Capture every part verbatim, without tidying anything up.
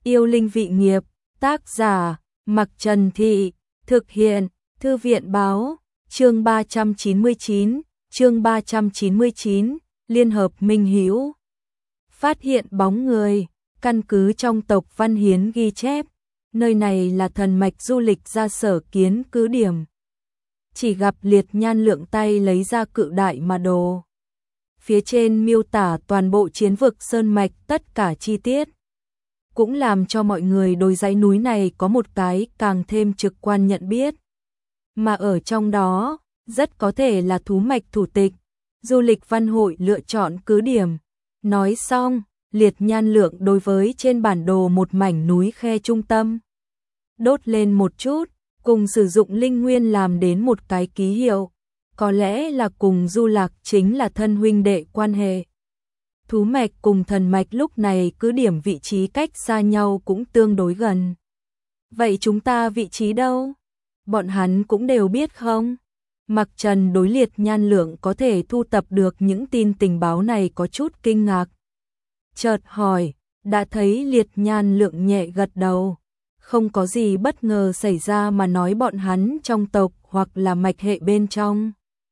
Yêu linh vị nghiệp, tác giả, Mặc Trần Thị, thực hiện, Thư viện báo, chương ba trăm chín mươi chín, chương ba trăm chín mươi chín, Liên hợp Minh Hữu. Phát hiện bóng người, căn cứ trong tộc Văn Hiến ghi chép, nơi này là thần mạch du lịch ra sở kiến cứ điểm. Chỉ gặp Liệt Nhan lượng tay lấy ra cự đại mà đồ. Phía trên miêu tả toàn bộ chiến vực sơn mạch tất cả chi tiết. Cũng làm cho mọi người đối dãy núi này có một cái càng thêm trực quan nhận biết. Mà ở trong đó, rất có thể là thú mạch thủ tịch, du lịch văn hội lựa chọn cứ điểm. Nói xong, Liệt Nhan lượng đối với trên bản đồ một mảnh núi khe trung tâm. Đốt lên một chút, cùng sử dụng linh nguyên làm đến một cái ký hiệu. Có lẽ là cùng Du Lạc chính là thân huynh đệ quan hệ. Thú mạch cùng thần mạch lúc này cứ điểm vị trí cách xa nhau cũng tương đối gần. Vậy chúng ta vị trí đâu? Bọn hắn cũng đều biết không? Mặc Trần đối Liệt Nhan lượng có thể thu tập được những tin tình báo này có chút kinh ngạc. Chợt hỏi, đã thấy Liệt Nhan lượng nhẹ gật đầu. Không có gì bất ngờ xảy ra mà nói bọn hắn trong tộc hoặc là mạch hệ bên trong.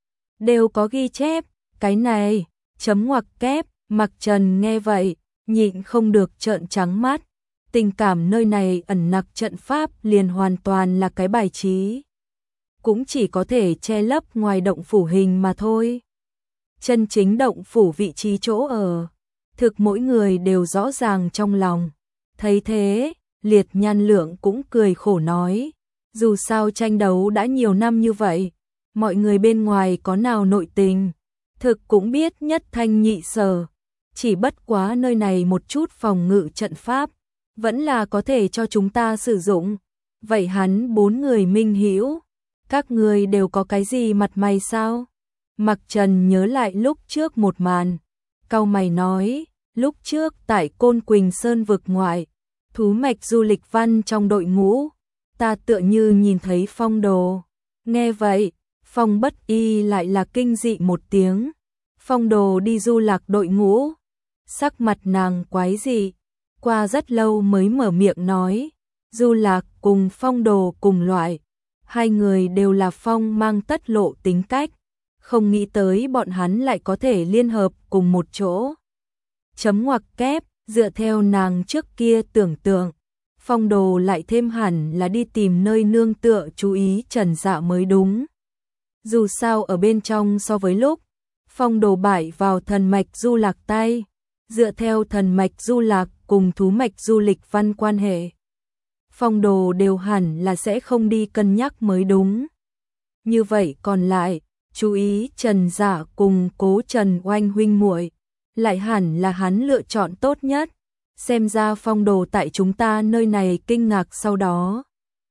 Đều có ghi chép, cái này, chấm ngoặc kép. Mặc Trần nghe vậy, nhịn không được trợn trắng mắt. Tình cảm nơi này ẩn nặc trận pháp liền hoàn toàn là cái bài trí. Cũng chỉ có thể che lấp ngoài động phủ hình mà thôi. Chân chính động phủ vị trí chỗ ở, thực mỗi người đều rõ ràng trong lòng. Thấy thế, Liệt Nhan lượng cũng cười khổ nói. Dù sao tranh đấu đã nhiều năm như vậy, mọi người bên ngoài có nào nội tình, thực cũng biết nhất thanh nhị sở. Chỉ bất quá nơi này một chút phòng ngự trận pháp, vẫn là có thể cho chúng ta sử dụng. Vậy hắn bốn người minh hữu, các người đều có cái gì mặt mày sao? Mặc Trần nhớ lại lúc trước một màn, cau mày nói, lúc trước tại Côn Quỳnh Sơn vực ngoại, thú mạch du lịch văn trong đội ngũ, ta tựa như nhìn thấy Phong Đồ. Nghe vậy, Phong Bất Y lại là kinh dị một tiếng. Phong Đồ đi du lạc đội ngũ. Sắc mặt nàng quái dị, qua rất lâu mới mở miệng nói, Du Lạc cùng Phong Đồ cùng loại, hai người đều là phong mang tất lộ tính cách, không nghĩ tới bọn hắn lại có thể liên hợp cùng một chỗ. Chấm ngoặc kép, dựa theo nàng trước kia tưởng tượng, Phong Đồ lại thêm hẳn là đi tìm nơi nương tựa chú ý Trần Dạ mới đúng. Dù sao ở bên trong so với lúc, Phong Đồ bại vào thần mạch Du Lạc tay. Dựa theo thần mạch du lạc cùng thú mạch du lịch văn quan hệ, Phong Đồ đều hẳn là sẽ không đi cân nhắc mới đúng. Như vậy còn lại, chú ý Trần Dạ cùng Cố Trần Oanh huynh muội, lại hẳn là hắn lựa chọn tốt nhất. Xem ra Phong Đồ tại chúng ta nơi này kinh ngạc sau đó.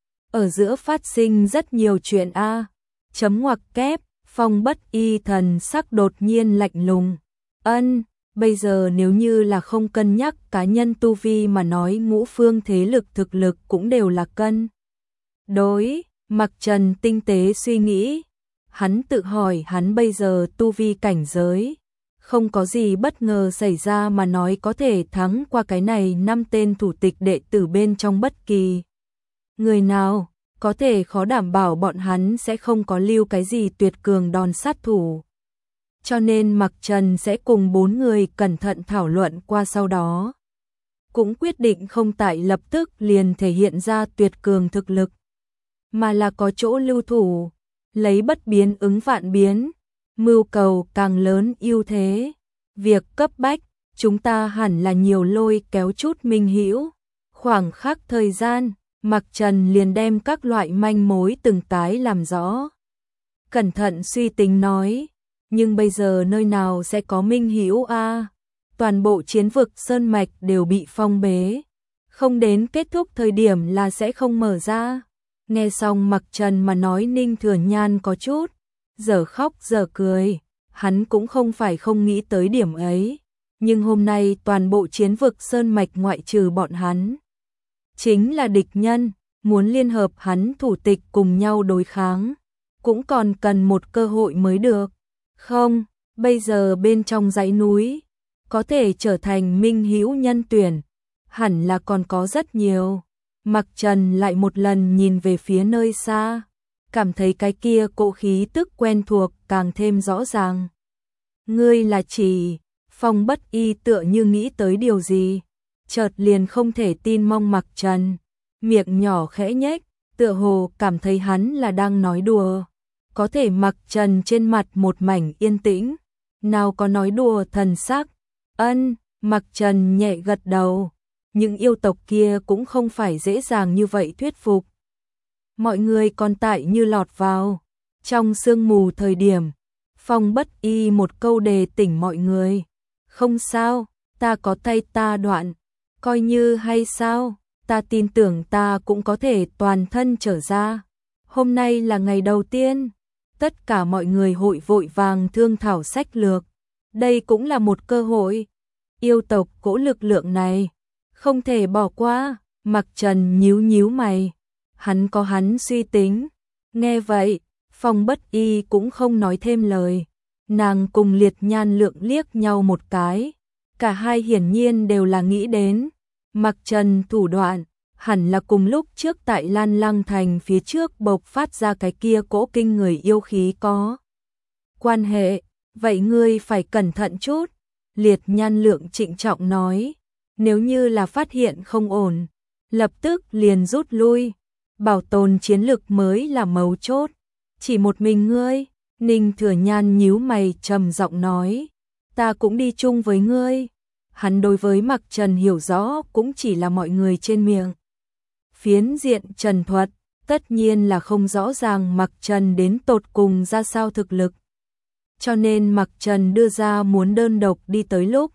Ở giữa phát sinh rất nhiều chuyện a. Chấm ngoặc kép, Phong Bất Y thần sắc đột nhiên lạnh lùng. Ân. Bây giờ nếu như là không cân nhắc cá nhân tu vi mà nói ngũ phương thế lực thực lực cũng đều là cân. Đối, Mặc Trần tinh tế suy nghĩ, hắn tự hỏi hắn bây giờ tu vi cảnh giới, không có gì bất ngờ xảy ra mà nói có thể thắng qua cái này năm tên thủ tịch đệ tử bên trong bất kỳ. Người nào, có thể khó đảm bảo bọn hắn sẽ không có lưu cái gì tuyệt cường đòn sát thủ. Cho nên Mặc Trần sẽ cùng bốn người cẩn thận thảo luận qua sau đó. Cũng quyết định không tại lập tức liền thể hiện ra tuyệt cường thực lực, mà là có chỗ lưu thủ, lấy bất biến ứng vạn biến, mưu cầu càng lớn ưu thế. Việc cấp bách, chúng ta hẳn là nhiều lôi kéo chút minh hữu. Khoảng khắc thời gian, Mặc Trần liền đem các loại manh mối từng cái làm rõ. Cẩn thận suy tính nói. Nhưng bây giờ nơi nào sẽ có minh hữu a? Toàn bộ chiến vực sơn mạch đều bị phong bế, không đến kết thúc thời điểm là sẽ không mở ra. Nghe xong Mặc Trần mà nói, Ninh Thừa Nhan có chút giờ khóc giờ cười, hắn cũng không phải không nghĩ tới điểm ấy, nhưng hôm nay toàn bộ chiến vực sơn mạch ngoại trừ bọn hắn chính là địch nhân, muốn liên hợp hắn thủ tịch cùng nhau đối kháng, cũng còn cần một cơ hội mới được. Không, bây giờ bên trong dãy núi, có thể trở thành minh hữu nhân tuyển, hẳn là còn có rất nhiều. Mặc Trần lại một lần nhìn về phía nơi xa, cảm thấy cái kia cỗ khí tức quen thuộc càng thêm rõ ràng. Ngươi là chỉ, Phong Bất Y tựa như nghĩ tới điều gì, chợt liền không thể tin mong Mặc Trần, miệng nhỏ khẽ nhếch, tựa hồ cảm thấy hắn là đang nói đùa. Có thể Mặc Trần trên mặt một mảnh yên tĩnh, nào có nói đùa thần sắc. Ân, Mặc Trần nhẹ gật đầu, những yêu tộc kia cũng không phải dễ dàng như vậy thuyết phục. Mọi người còn tại như lọt vào trong sương mù thời điểm, Phong Bất Y một câu đề tỉnh mọi người. Không sao, ta có tay ta đoạn, coi như hay sao, ta tin tưởng ta cũng có thể toàn thân trở ra. Hôm nay là ngày đầu tiên, tất cả mọi người hội vội vàng thương thảo sách lược. Đây cũng là một cơ hội. Yêu tộc cỗ lực lượng này, không thể bỏ qua. Mặc Trần nhíu nhíu mày, hắn có hắn suy tính. Nghe vậy, Phong Bất Y cũng không nói thêm lời. Nàng cùng Liệt Nhan Lượng liếc nhau một cái, cả hai hiển nhiên đều là nghĩ đến Mặc Trần thủ đoạn, hẳn là cùng lúc trước tại Lan Lăng Thành phía trước bộc phát ra cái kia cỗ kinh người yêu khí có quan hệ. Vậy ngươi phải cẩn thận chút, Liệt Nhan Lượng trịnh trọng nói, nếu như là phát hiện không ổn, lập tức liền rút lui, bảo tồn chiến lực mới là mấu chốt. Chỉ một mình ngươi? Ninh Thừa Nhan nhíu mày trầm giọng nói, ta cũng đi chung với ngươi. Hắn đối với Mặc Trần hiểu rõ cũng chỉ là mọi người trên miệng phiến diện trần thuật, tất nhiên là không rõ ràng Mặc Trần đến tột cùng ra sao thực lực. Cho nên Mặc Trần đưa ra muốn đơn độc đi tới lúc,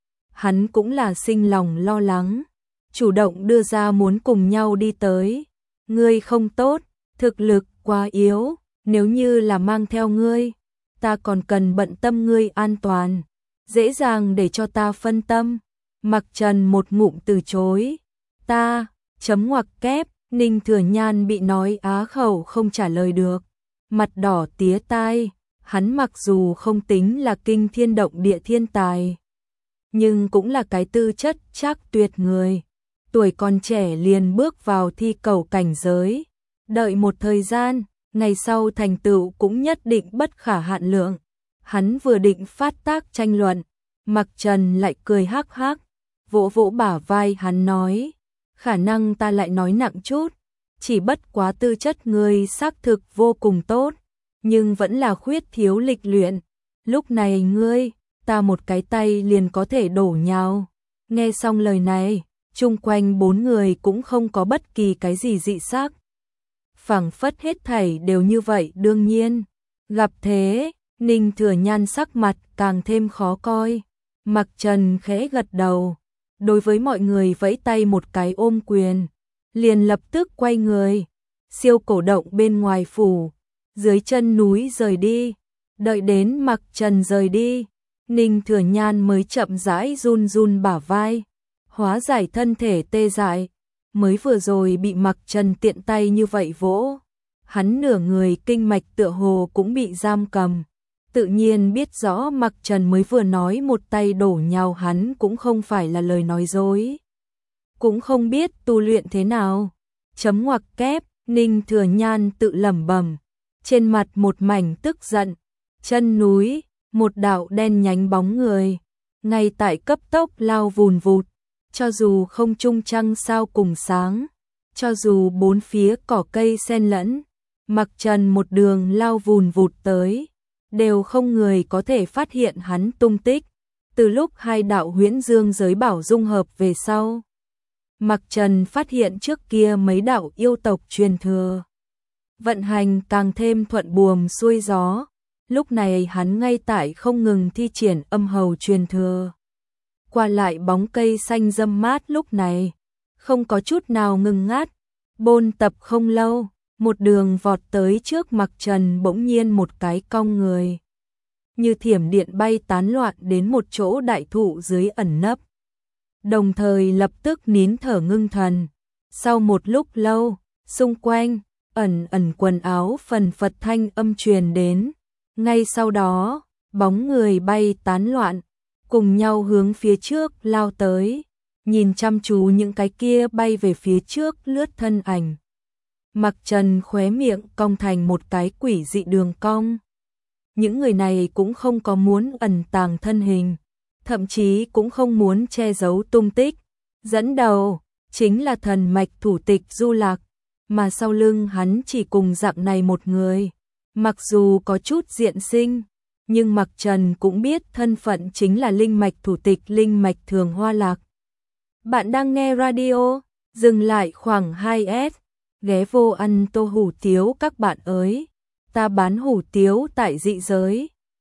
hắn cũng là sinh lòng lo lắng, chủ động đưa ra muốn cùng nhau đi tới. Ngươi không tốt, thực lực quá yếu, nếu như là mang theo ngươi, ta còn cần bận tâm ngươi an toàn, dễ dàng để cho ta phân tâm. Mặc Trần một ngụm từ chối, ta, chấm ngoặc kép, Ninh Thừa Nhan bị nói á khẩu không trả lời được, mặt đỏ tía tai. Hắn mặc dù không tính là kinh thiên động địa thiên tài, nhưng cũng là cái tư chất chắc tuyệt người. Tuổi còn trẻ liền bước vào thi cầu cảnh giới, đợi một thời gian, ngày sau thành tựu cũng nhất định bất khả hạn lượng. Hắn vừa định phát tác tranh luận, Mặc Trần lại cười hắc hắc, vỗ vỗ bả vai hắn nói, khả năng ta lại nói nặng chút, chỉ bất quá tư chất ngươi xác thực vô cùng tốt, nhưng vẫn là khuyết thiếu lịch luyện. Lúc này ngươi, ta một cái tay liền có thể đổ nhào. Nghe xong lời này, chung quanh bốn người cũng không có bất kỳ cái gì dị sắc, phảng phất hết thảy đều như vậy đương nhiên. Gặp thế, Ninh Thừa Nhan sắc mặt càng thêm khó coi. Mặc Trần khẽ gật đầu, đối với mọi người vẫy tay một cái ôm quyền, liền lập tức quay người, siêu cổ động bên ngoài phủ, dưới chân núi rời đi. Đợi đến Mặc Trần rời đi, Ninh Thừa Nhan mới chậm rãi run run bả vai, hóa giải thân thể tê dại. Mới vừa rồi bị Mặc Trần tiện tay như vậy vỗ, hắn nửa người kinh mạch tựa hồ cũng bị giam cầm. Tự nhiên biết rõ Mặc Trần mới vừa nói một tay đổ nhào hắn cũng không phải là lời nói dối. Cũng không biết tu luyện thế nào. Chấm ngoặc kép, Ninh Thừa Nhan tự lẩm bẩm, trên mặt một mảnh tức giận. Chân núi, một đạo đen nhánh bóng người, ngay tại cấp tốc lao vùn vụt. Cho dù không trung trăng sao cùng sáng, cho dù bốn phía cỏ cây xen lẫn, Mặc Trần một đường lao vùn vụt tới, đều không người có thể phát hiện hắn tung tích. Từ lúc hai đạo huyễn dương giới bảo dung hợp về sau, Mặc Trần phát hiện trước kia mấy đạo yêu tộc truyền thừa vận hành càng thêm thuận buồm xuôi gió. Lúc này hắn ngay tại không ngừng thi triển âm hầu truyền thừa. Qua lại bóng cây xanh râm mát lúc này, không có chút nào ngừng ngắt. Bôn tập không lâu, một đường vọt tới trước Mặc Trần bỗng nhiên một cái cong người, như thiểm điện bay tán loạn đến một chỗ đại thụ dưới ẩn nấp. Đồng thời lập tức nín thở ngưng thần. Sau một lúc lâu, xung quanh, ẩn ẩn quần áo phần phật thanh âm truyền đến. Ngay sau đó, bóng người bay tán loạn, cùng nhau hướng phía trước lao tới. nhìn chăm chú những cái kia bay về phía trước lướt thân ảnh. Mặc Trần khóe miệng cong thành một cái quỷ dị đường cong. Những người này cũng không có muốn ẩn tàng thân hình, thậm chí cũng không muốn che giấu tung tích. Dẫn đầu chính là thần mạch thủ tịch Du Lạc, mà sau lưng hắn chỉ cùng dạng này một người. Mặc dù có chút diện sinh, nhưng Mặc Trần cũng biết thân phận chính là linh mạch thủ tịch linh mạch Thường Hoa Lạc. Bạn đang nghe radio, dừng lại khoảng hai S, ghé vô ăn tô hủ tiếu các bạn ơi. Ta bán hủ tiếu tại dị giới.